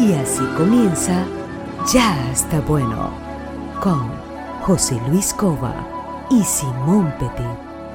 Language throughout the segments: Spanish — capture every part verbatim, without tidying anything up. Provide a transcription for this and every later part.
Y así comienza Ya está bueno, con José Luis Cova y Simón Petit.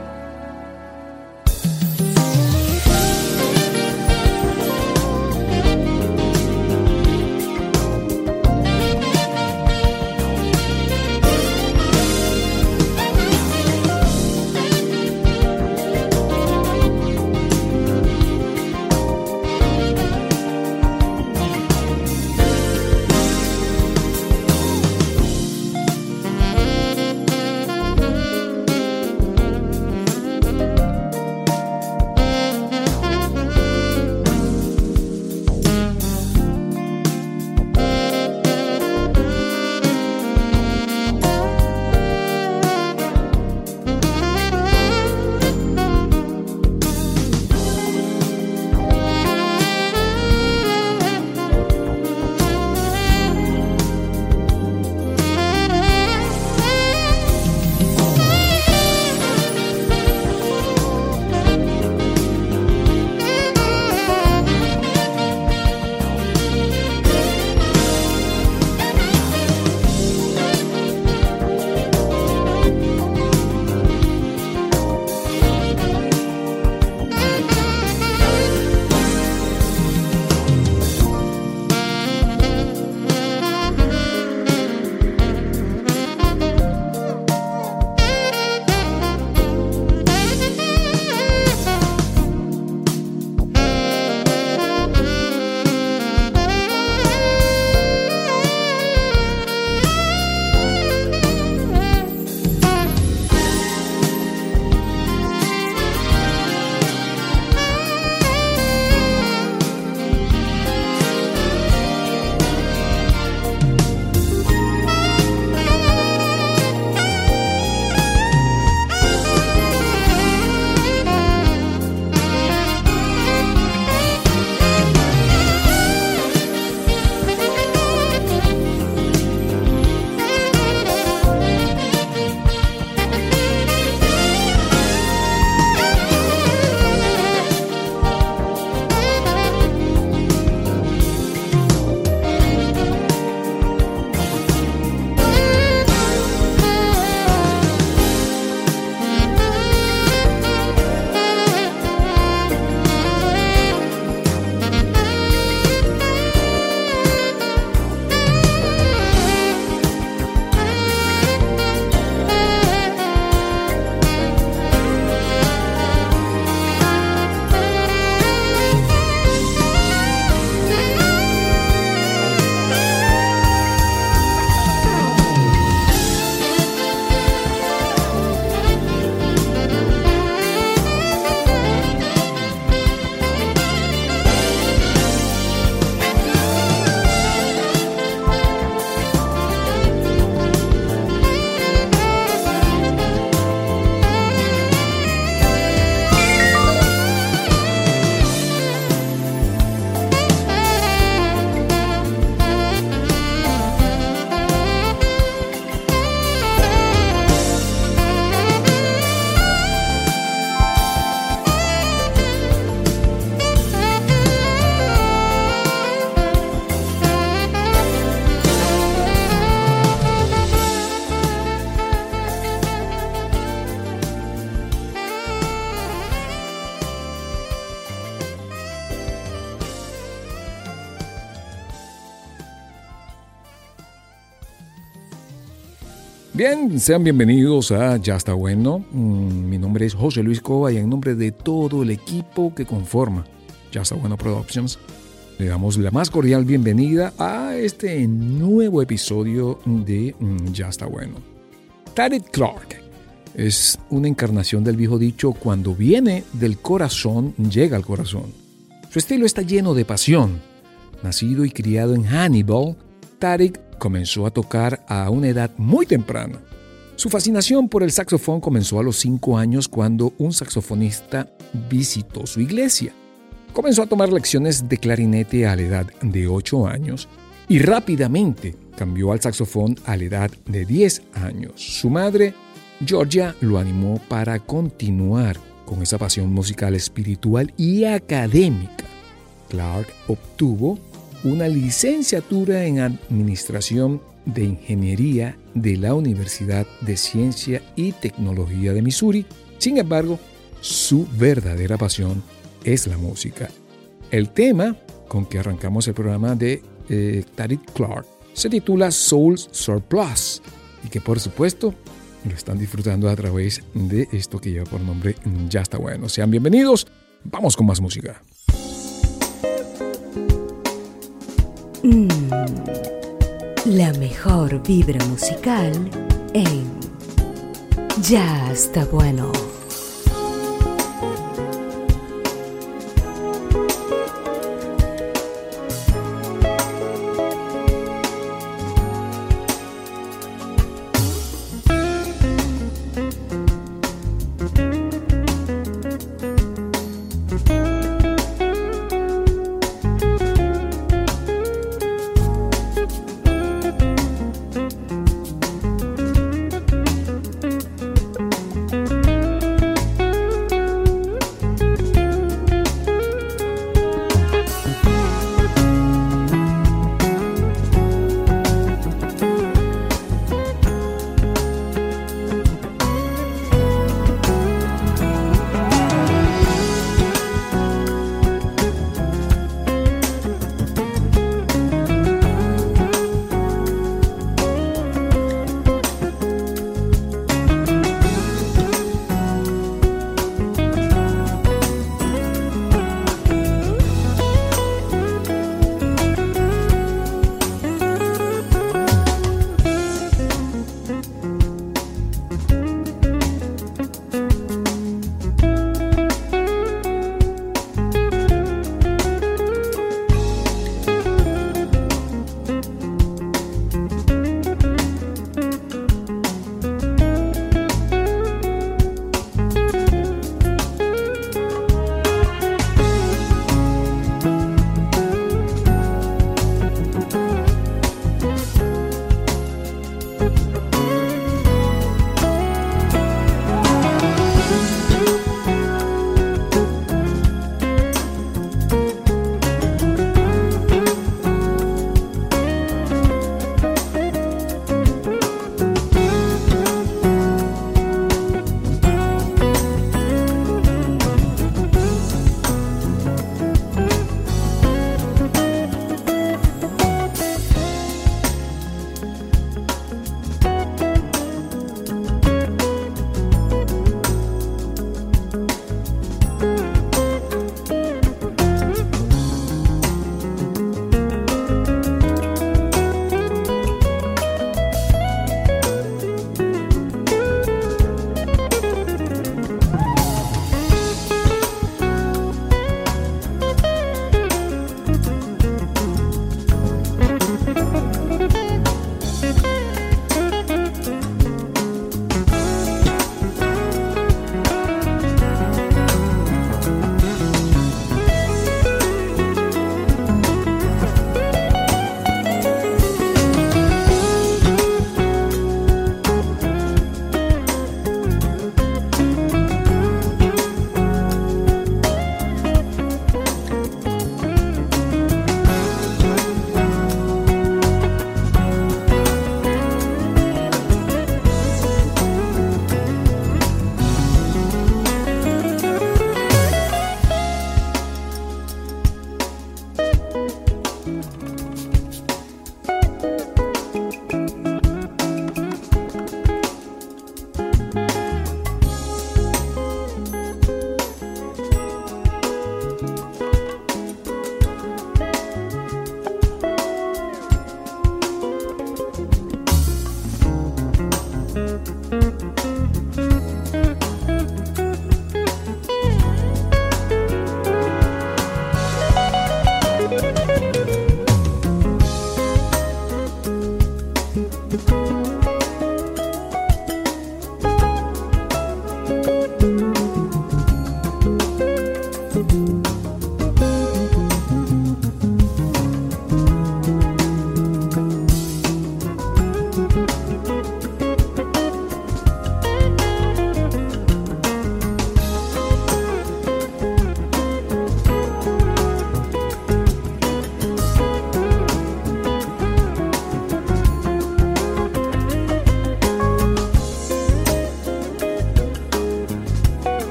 Bien, sean bienvenidos a Ya está bueno. Mi nombre es José Luis Cova y en nombre de todo el equipo que conforma Ya está bueno Productions, le damos la más cordial bienvenida a este nuevo episodio de Ya está bueno. Tariq Clark es una encarnación del viejo dicho: cuando viene del corazón, llega al corazón. Su estilo está lleno de pasión. Nacido y criado en Hannibal, Tariq comenzó a tocar a una edad muy temprana. Su fascinación por el saxofón comenzó a los cinco años cuando un saxofonista visitó su iglesia. Comenzó a tomar lecciones de clarinete a la edad de ocho años y rápidamente cambió al saxofón a la edad de diez años. Su madre, Georgia, lo animó para continuar con esa pasión musical, espiritual y académica. Clark obtuvo una licenciatura en Administración de Ingeniería de la Universidad de Ciencia y Tecnología de Missouri. Sin embargo, su verdadera pasión es la música. El tema con que arrancamos el programa de eh, Tariq Clark se titula Soul Surplus y que por supuesto lo están disfrutando a través de esto que lleva por nombre Ya Está Bueno. Sean bienvenidos, vamos con más música. Mm, la mejor vibra musical en Ya Está Bueno.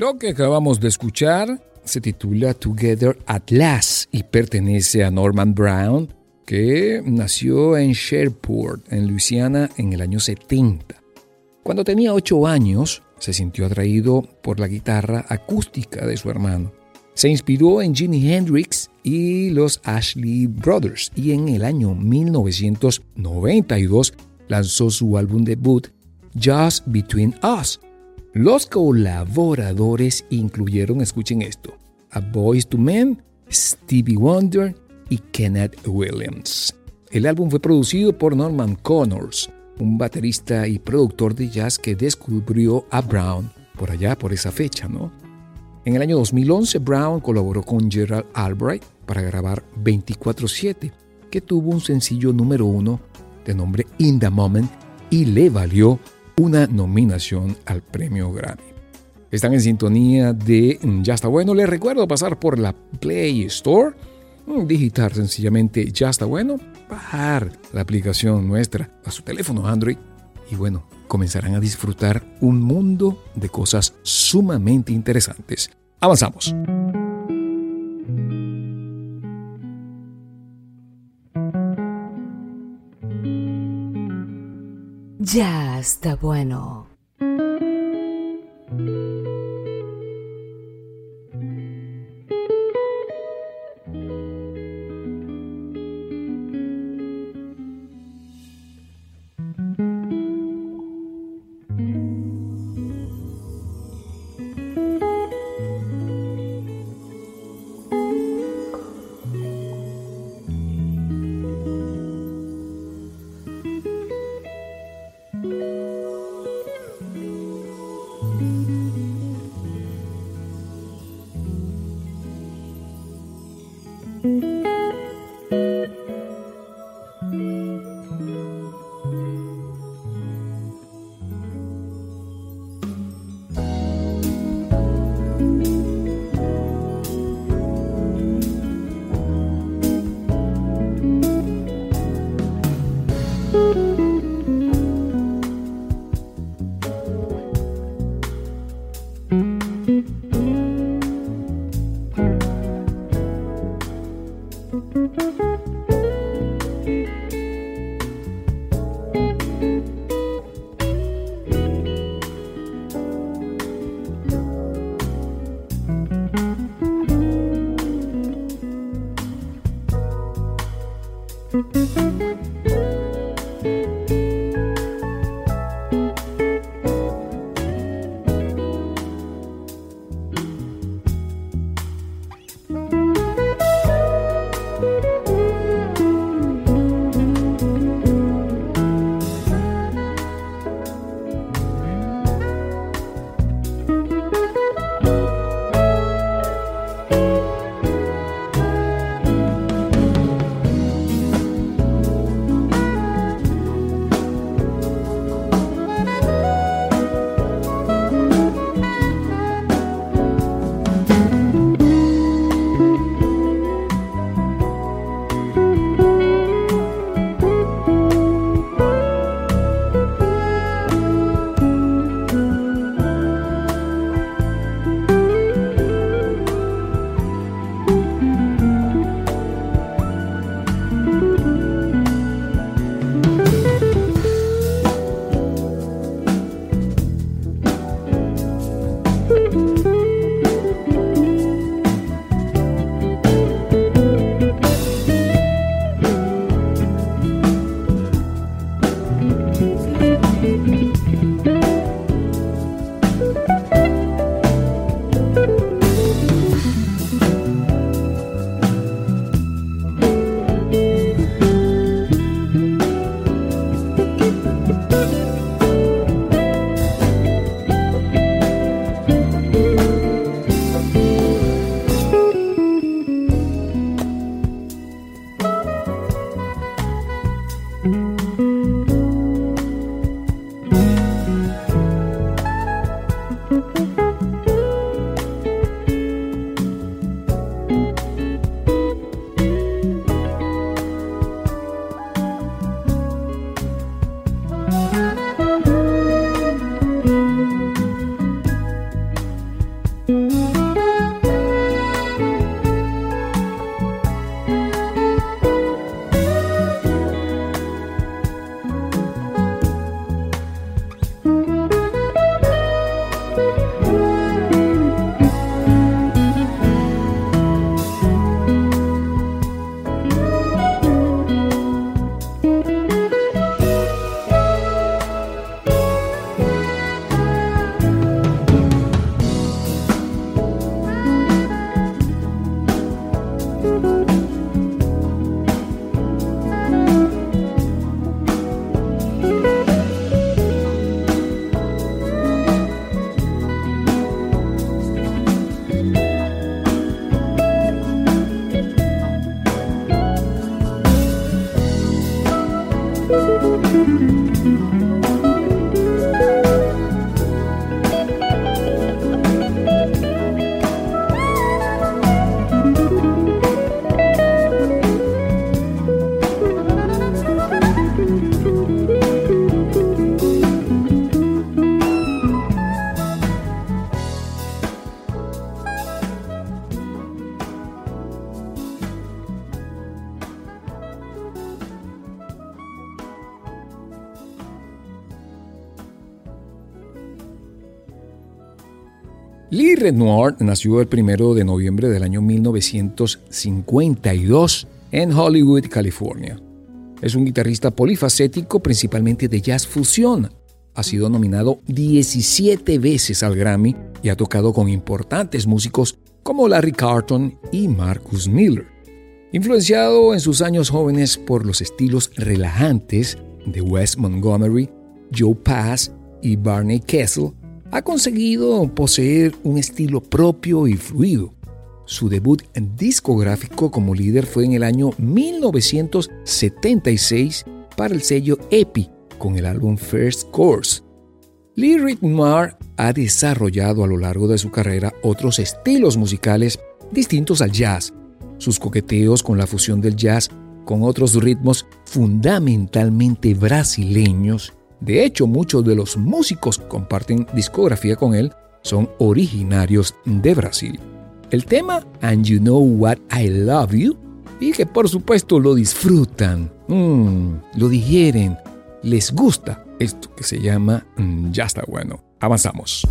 Lo que acabamos de escuchar se titula Together at Last y pertenece a Norman Brown, que nació en Shreveport, en Luisiana, en el año setenta. Cuando tenía ocho años, se sintió atraído por la guitarra acústica de su hermano. Se inspiró en Jimi Hendrix y los Ashley Brothers y en el año mil novecientos noventa y dos lanzó su álbum debut, Just Between Us. Los colaboradores incluyeron, escuchen esto, a Boyz two Men, Stevie Wonder y Kenneth Williams. El álbum fue producido por Norman Connors, un baterista y productor de jazz que descubrió a Brown por allá, por esa fecha, ¿no? En el año dos mil once, Brown colaboró con Gerald Albright para grabar veinticuatro siete, que tuvo un sencillo número uno de nombre In the Moment y le valió una nominación al premio Grammy. Están en sintonía de Ya Está Bueno. Les recuerdo pasar por la Play Store, digitar sencillamente Ya Está Bueno, bajar la aplicación nuestra a su teléfono Android y bueno, comenzarán a disfrutar un mundo de cosas sumamente interesantes. Avanzamos. Ya está bueno. Lee Renoir nació el primero de noviembre del año mil novecientos cincuenta y dos en Hollywood, California. Es un guitarrista polifacético, principalmente de jazz fusión. Ha sido nominado diecisiete veces al Grammy y ha tocado con importantes músicos como Larry Carlton y Marcus Miller. Influenciado en sus años jóvenes por los estilos relajantes de Wes Montgomery, Joe Pass y Barney Kessel, ha conseguido poseer un estilo propio y fluido. Su debut discográfico como líder fue en el año mil novecientos setenta y seis para el sello Epi con el álbum First Course. Lee Renoir ha desarrollado a lo largo de su carrera otros estilos musicales distintos al jazz. Sus coqueteos con la fusión del jazz con otros ritmos fundamentalmente brasileños. De hecho, muchos de los músicos que comparten discografía con él son originarios de Brasil. El tema And You Know What I Love You, y que por supuesto lo disfrutan, mmm, lo digieren, les gusta esto que se llama mmm, Ya Está Bueno. Avanzamos.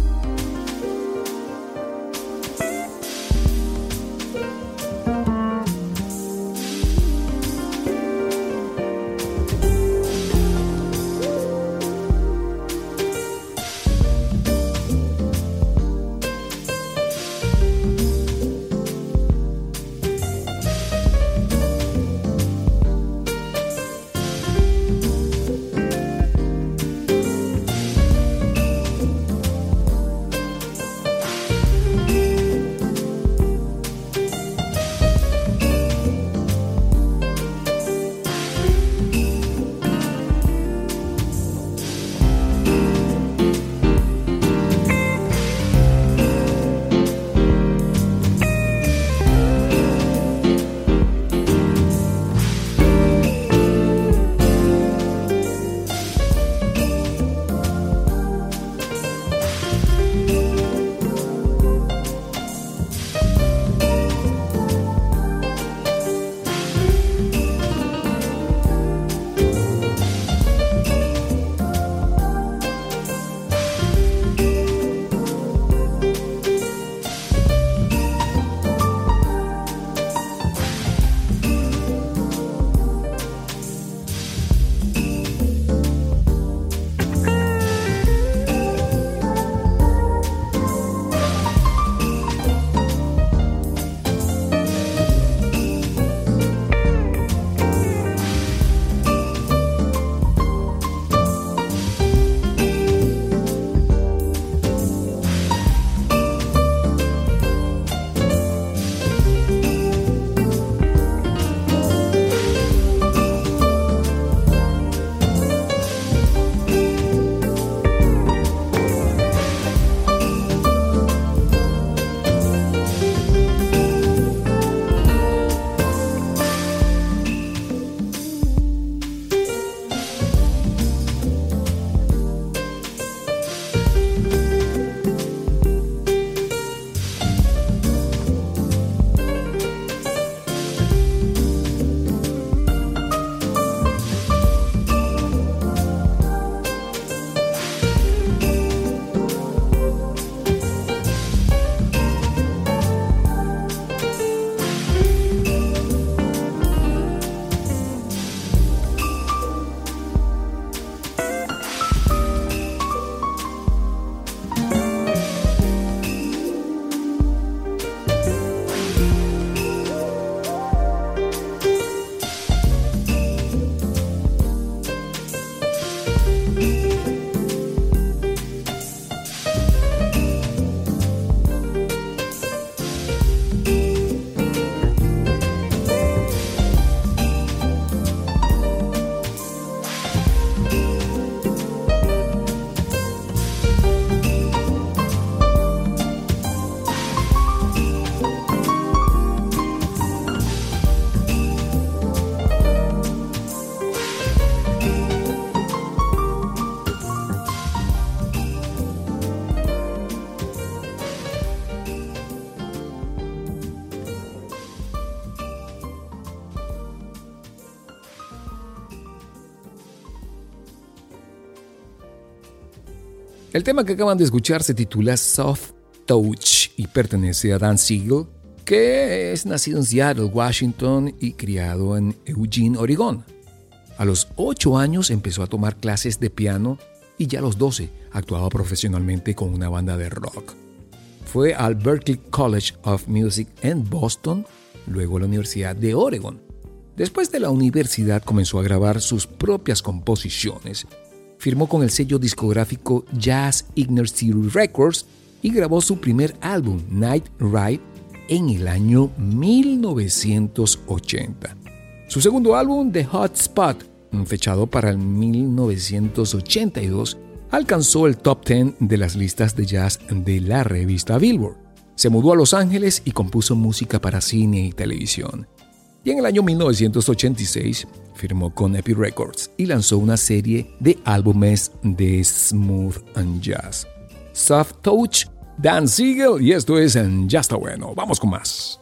El tema que acaban de escuchar se titula Soft Touch y pertenece a Dan Siegel, que es nacido en Seattle, Washington y criado en Eugene, Oregón. A los ocho años empezó a tomar clases de piano y ya a los doce actuaba profesionalmente con una banda de rock. Fue al Berklee College of Music en Boston, luego a la Universidad de Oregon. Después de la universidad comenzó a grabar sus propias composiciones. Firmó con el sello discográfico Jazz Igner City Records y grabó su primer álbum, Night Ride, en el año mil novecientos ochenta. Su segundo álbum, The Hot Spot, fechado para el mil novecientos ochenta y dos, alcanzó el top diez de las listas de jazz de la revista Billboard. Se mudó a Los Ángeles y compuso música para cine y televisión. Y en el año mil novecientos ochenta y seis firmó con Epic Records y lanzó una serie de álbumes de smooth and jazz. Soft Touch, Dan Siegel, y esto es en Ya Está Bueno. Vamos con más.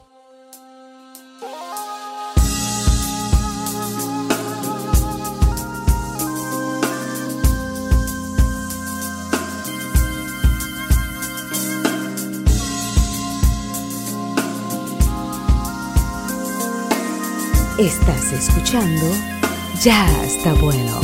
Estás escuchando Ya Está Bueno.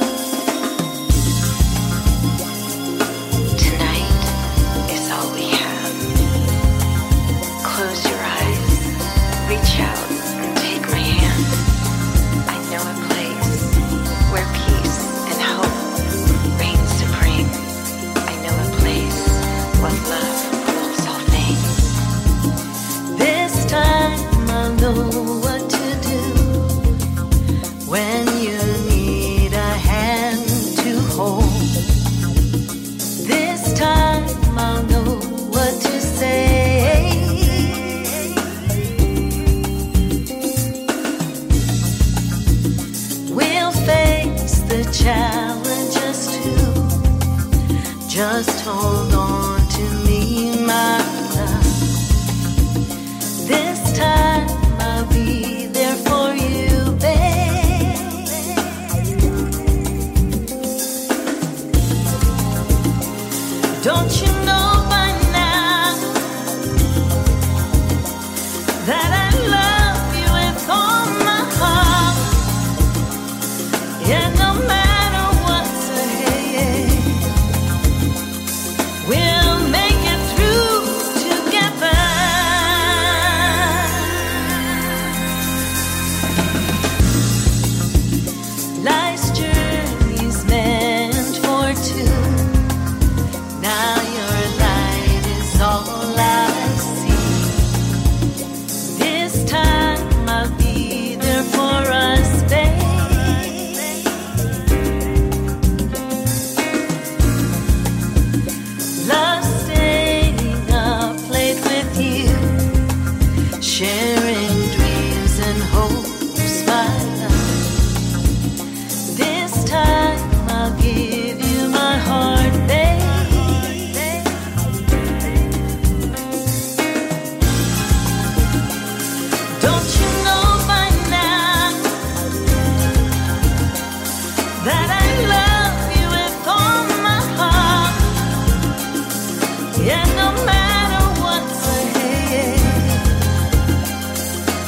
Just hold on to me, my love. This time I'll be there for you, babe. Don't you know by now that I love you with all my heart? Yeah, no matter what's ahead, we'll make it through together. Life's journey's meant for two. Now your light is all I see. This time I'll be there for us, babe. Love staying up late with you, sharing dreams and hopes, my love. This time I'll give you my heart, babe. Don't you know by now that I love you with all my heart? Yeah, no matter what's ahead,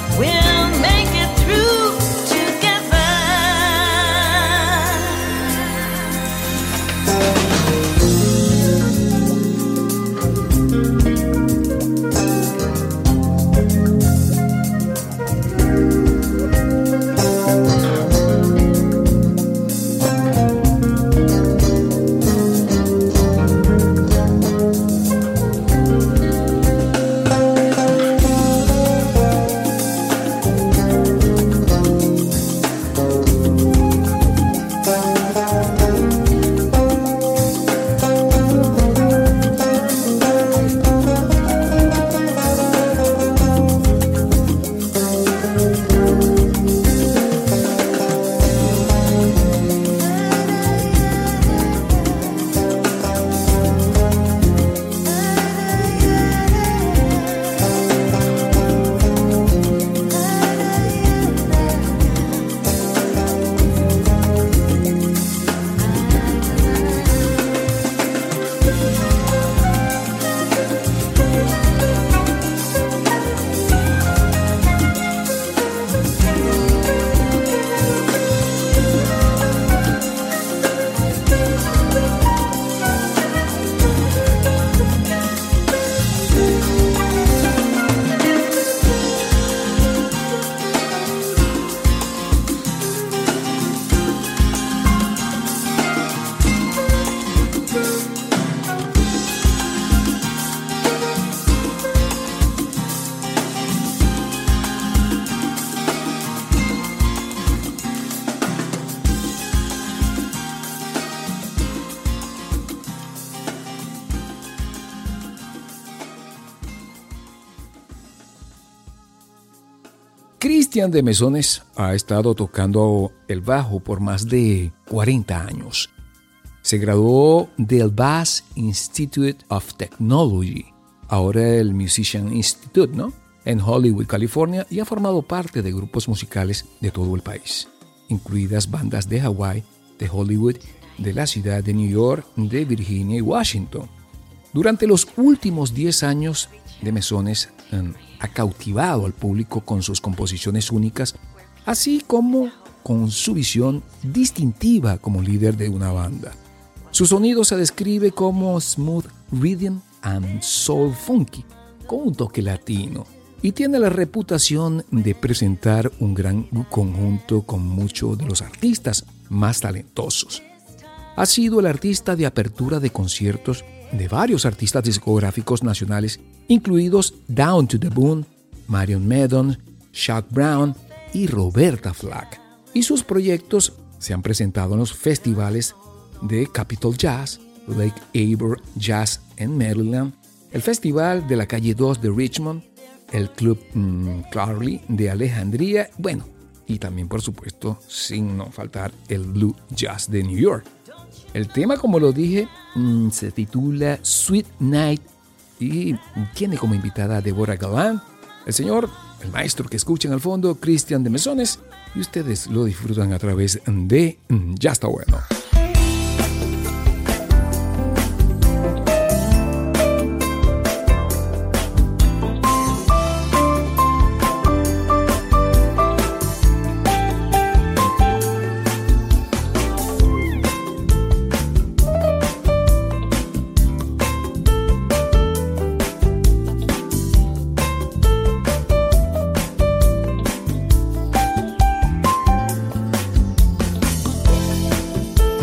Christian de Mesones ha estado tocando el bajo por más de cuarenta años. Se graduó del Bass Institute of Technology, ahora el Musician Institute, ¿no?, en Hollywood, California, y ha formado parte de grupos musicales de todo el país, incluidas bandas de Hawái, de Hollywood, de la ciudad de New York, de Virginia y Washington. Durante los últimos diez años, de Mesones um, ha cautivado al público con sus composiciones únicas, así como con su visión distintiva como líder de una banda. Su sonido se describe como smooth rhythm and soul funky, con un toque latino, y tiene la reputación de presentar un gran conjunto con muchos de los artistas más talentosos. Ha sido el artista de apertura de conciertos de varios artistas discográficos nacionales, incluidos Down to the Bone, Marion Maddon, Chuck Brown y Roberta Flack. Y sus proyectos se han presentado en los festivales de Capitol Jazz, Lake Arbor Jazz en Maryland, el Festival de la Calle dos de Richmond, el Club mmm, Clarley de Alejandría, bueno, y también, por supuesto, sin no faltar, el Blue Jazz de New York. El tema, como lo dije, mmm, se titula Sweet Night y tiene como invitada a Deborah Gallant, el señor, el maestro que escuchan al fondo, Christian de Mesones, y ustedes lo disfrutan a través de Ya Está Bueno. Thank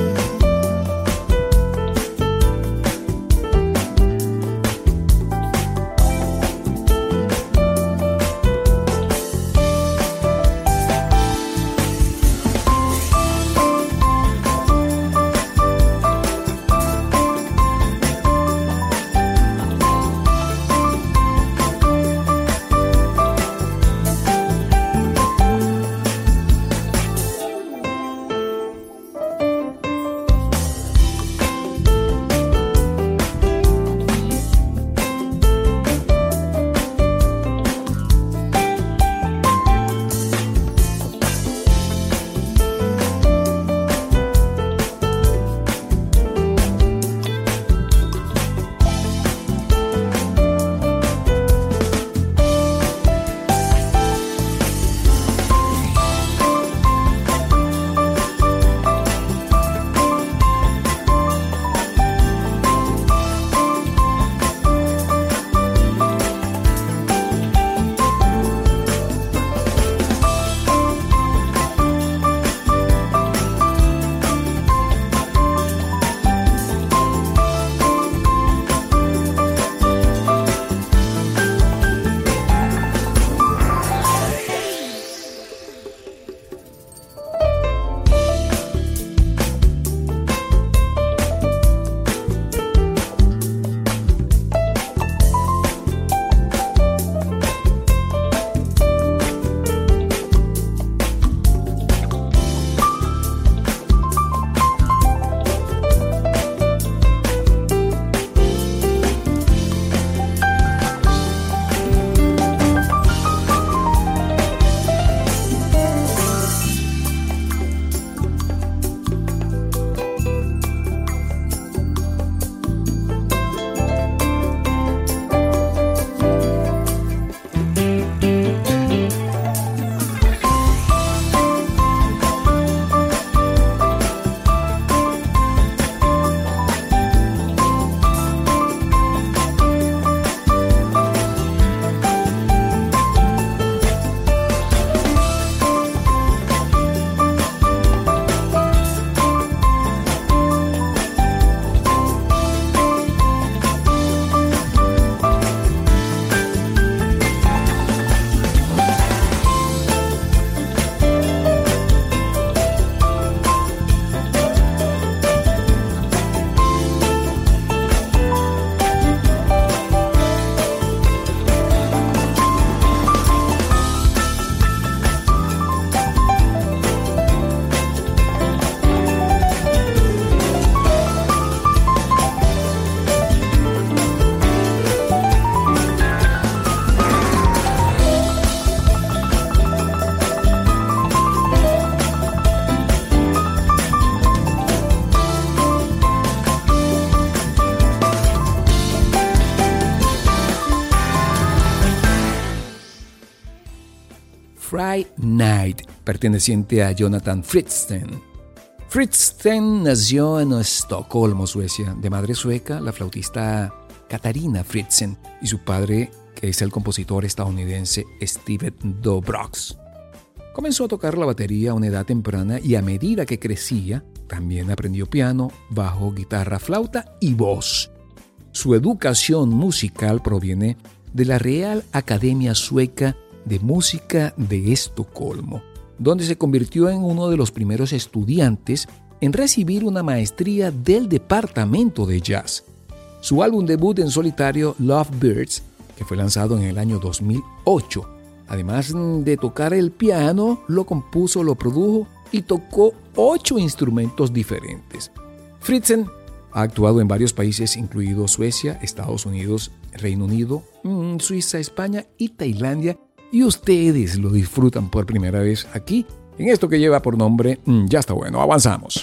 Friday Night, perteneciente a Jonathan Fridsten. Fridsten nació en Estocolmo, Suecia, de madre sueca, la flautista Katarina Fridsten, y su padre, que es el compositor estadounidense Steven Dobrox. Comenzó a tocar la batería a una edad temprana y a medida que crecía, también aprendió piano, bajo, guitarra, flauta y voz. Su educación musical proviene de la Real Academia Sueca de Música de Estocolmo, donde se convirtió en uno de los primeros estudiantes en recibir una maestría del departamento de jazz. Su álbum debut en solitario, Lovebirds, que fue lanzado en el año dos mil ocho, además de tocar el piano, lo compuso, lo produjo y tocó ocho instrumentos diferentes. Fridsten ha actuado en varios países, incluidos Suecia, Estados Unidos, Reino Unido, Suiza, España y Tailandia, y ustedes lo disfrutan por primera vez aquí, en esto que lleva por nombre Ya está bueno. Avanzamos.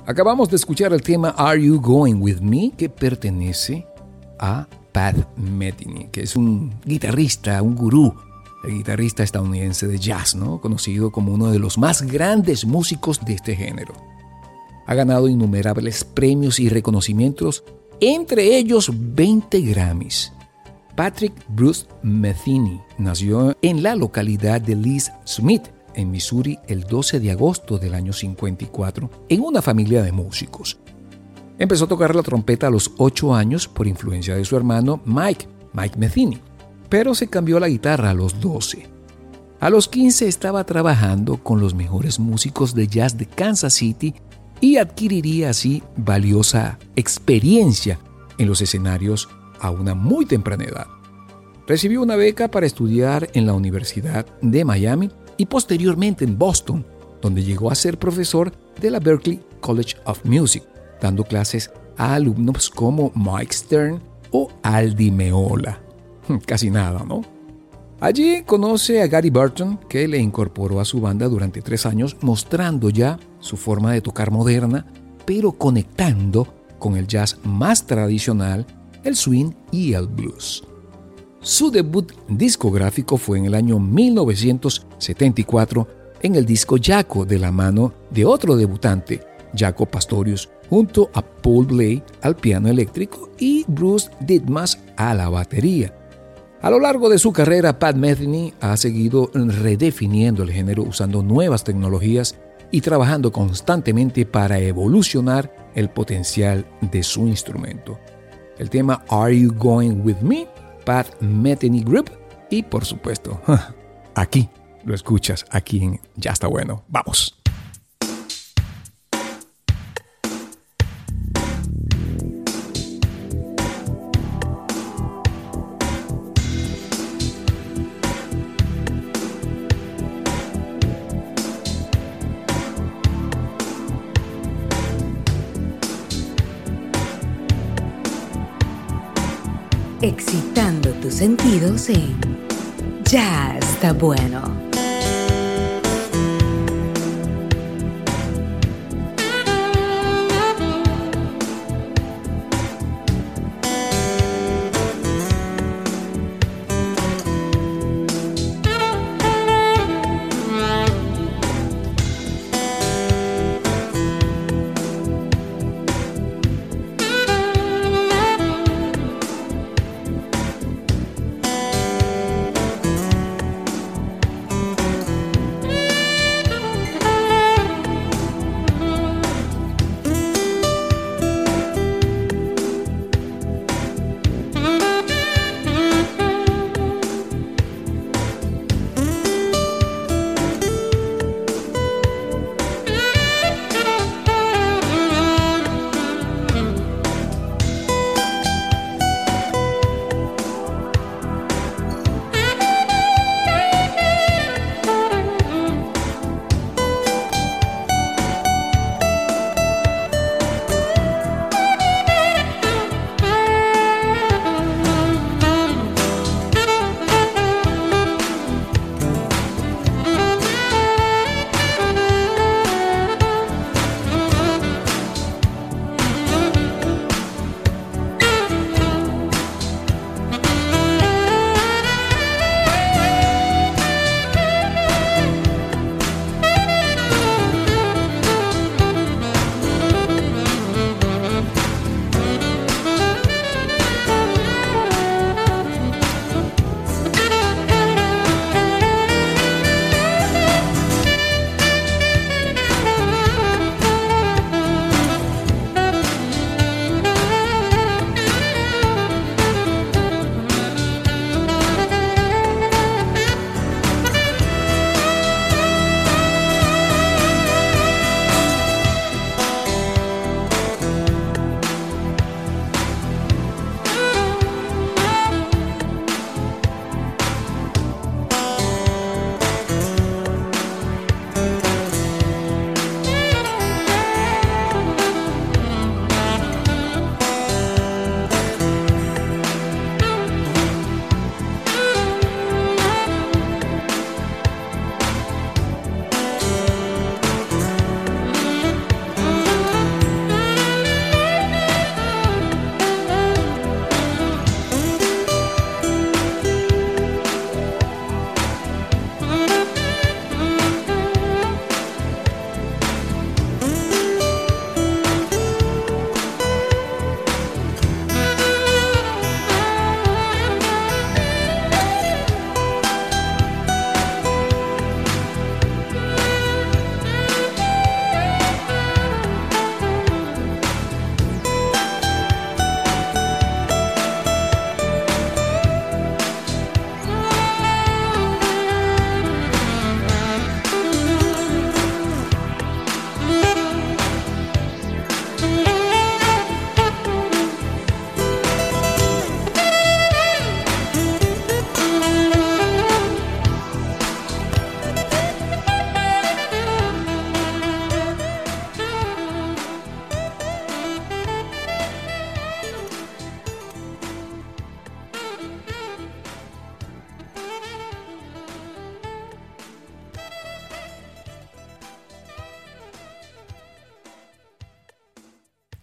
Acabamos de escuchar el tema Are You Going With Me, que pertenece a Pat Metheny, que es un guitarrista, un gurú, el guitarrista estadounidense de jazz, ¿no? Conocido como uno de los más grandes músicos de este género. Ha ganado innumerables premios y reconocimientos, entre ellos veinte Grammys. Patrick Bruce Metheny nació en la localidad de Lee's Summit, en Missouri, el doce de agosto del año cincuenta y cuatro, en una familia de músicos. Empezó a tocar la trompeta a los ocho años por influencia de su hermano Mike, Mike Metheny, pero se cambió a la guitarra a los doce. A los quince estaba trabajando con los mejores músicos de jazz de Kansas City y adquiriría así valiosa experiencia en los escenarios a una muy temprana edad. Recibió una beca para estudiar en la Universidad de Miami y posteriormente en Boston, donde llegó a ser profesor de la Berklee College of Music, dando clases a alumnos como Mike Stern o Al Di Meola. Casi nada, ¿no? Allí conoce a Gary Burton, que le incorporó a su banda durante tres años, mostrando ya su forma de tocar moderna, pero conectando con el jazz más tradicional, el swing y el blues. Su debut discográfico fue en el año mil novecientos setenta y cuatro en el disco Jaco, de la mano de otro debutante, Jaco Pastorius, junto a Paul Bley al piano eléctrico y Bruce Ditmas a la batería. A lo largo de su carrera, Pat Metheny ha seguido redefiniendo el género usando nuevas tecnologías y trabajando constantemente para evolucionar el potencial de su instrumento. El tema Are You Going With Me? Pat Metheny Group, y por supuesto, aquí lo escuchas, aquí en Ya Está Bueno. ¡Vamos! Excitando tus sentidos en Ya Está Bueno.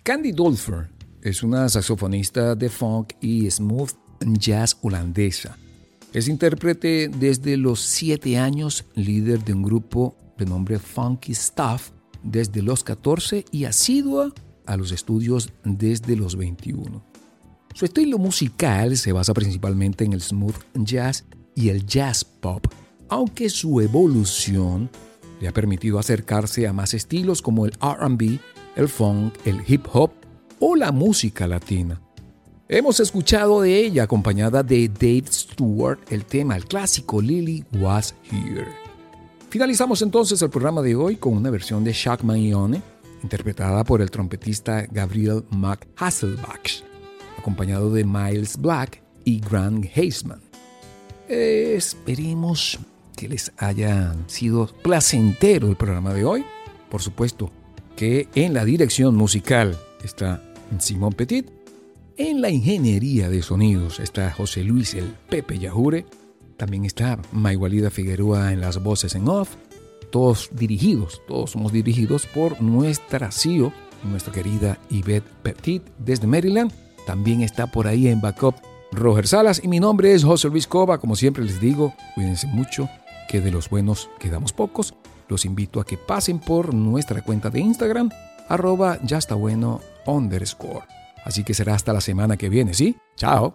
Candy Dulfer es una saxofonista de funk y smooth jazz holandesa. Es intérprete desde los siete años, líder de un grupo de nombre Funky Stuff desde los catorce y asidua a los estudios desde los veintiuno. Su estilo musical se basa principalmente en el smooth jazz y el jazz pop, aunque su evolución le ha permitido acercarse a más estilos como el R and B, el funk, el hip hop o la música latina. Hemos escuchado de ella acompañada de Dave Stewart el tema, el clásico Lily Was Here. Finalizamos entonces el programa de hoy con una versión de Shaq Magnone, interpretada por el trompetista Gabriel McHasselbach, acompañado de Miles Black y Grant Haseman. Eh, esperemos que les haya sido placentero el programa de hoy. Por supuesto que en la dirección musical está Simón Petit, en la ingeniería de sonidos está José Luis el Pepe Yajure, también está Maywalida Figueroa en las voces en off, todos dirigidos, todos somos dirigidos por nuestra C E O, nuestra querida Yvette Petit desde Maryland. También está por ahí en backup Roger Salas y mi nombre es José Luis Cova. Como siempre les digo, cuídense mucho, que de los buenos quedamos pocos. Los invito a que pasen por nuestra cuenta de Instagram, arroba ya está bueno underscore. Así que será hasta la semana que viene, ¿sí? ¡Chao!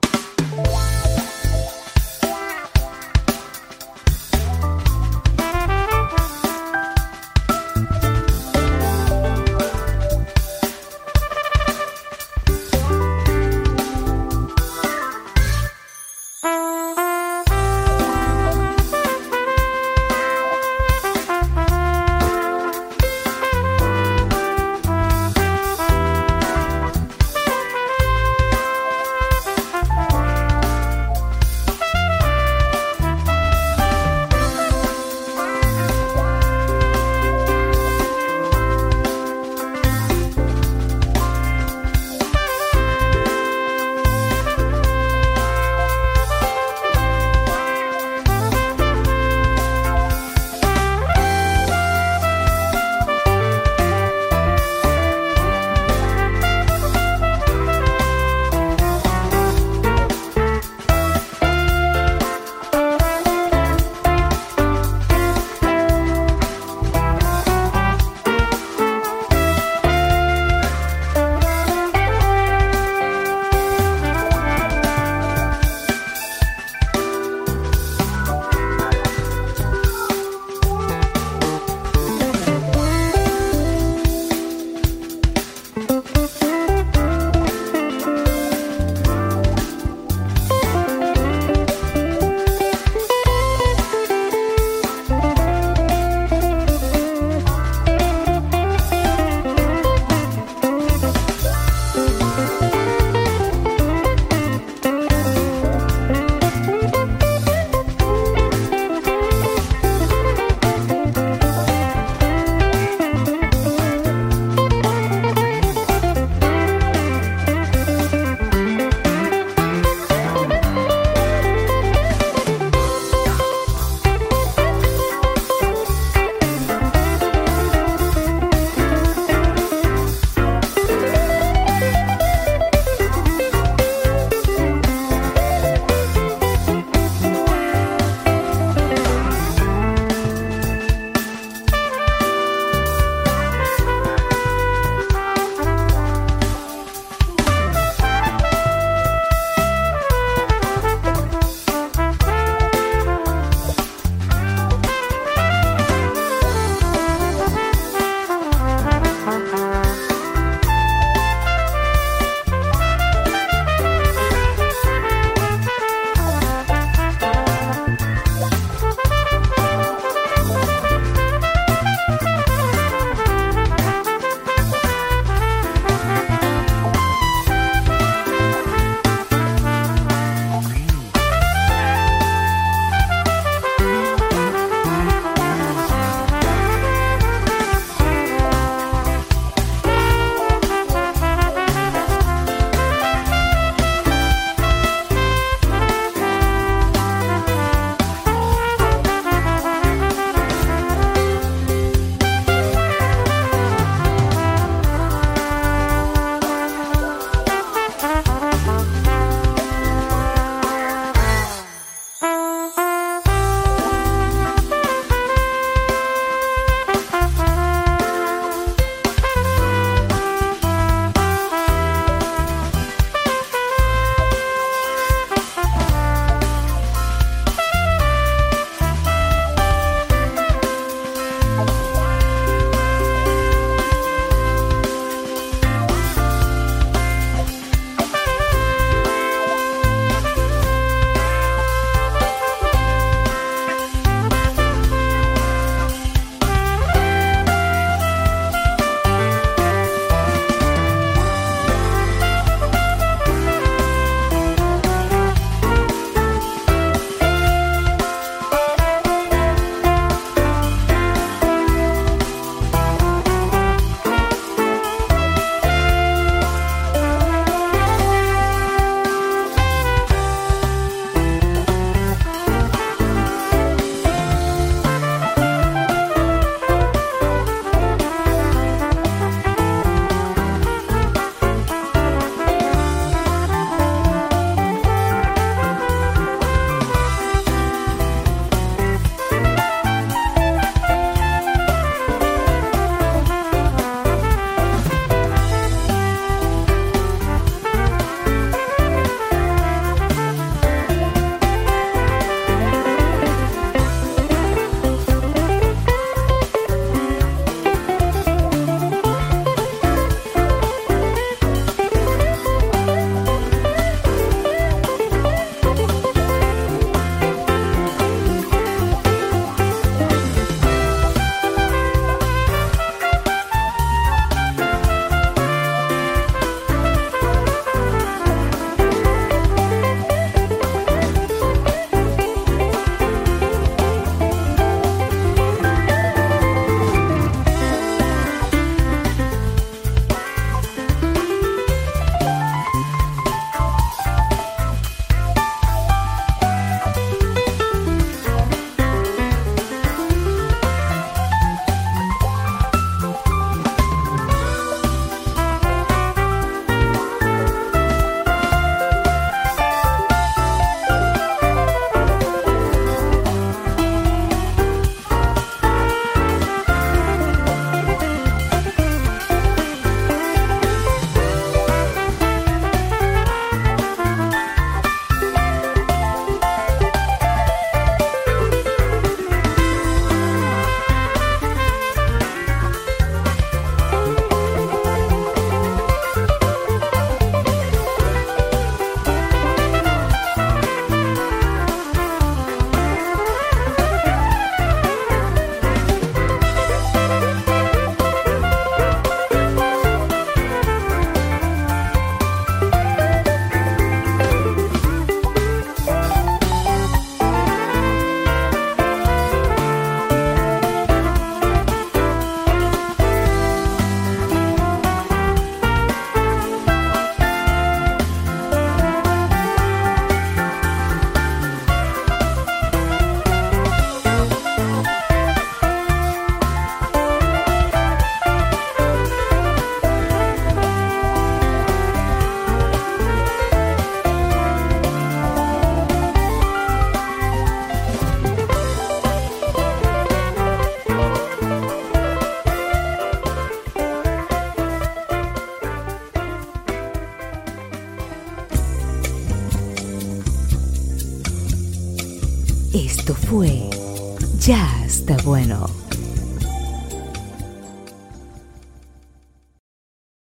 Esto fue Ya está bueno.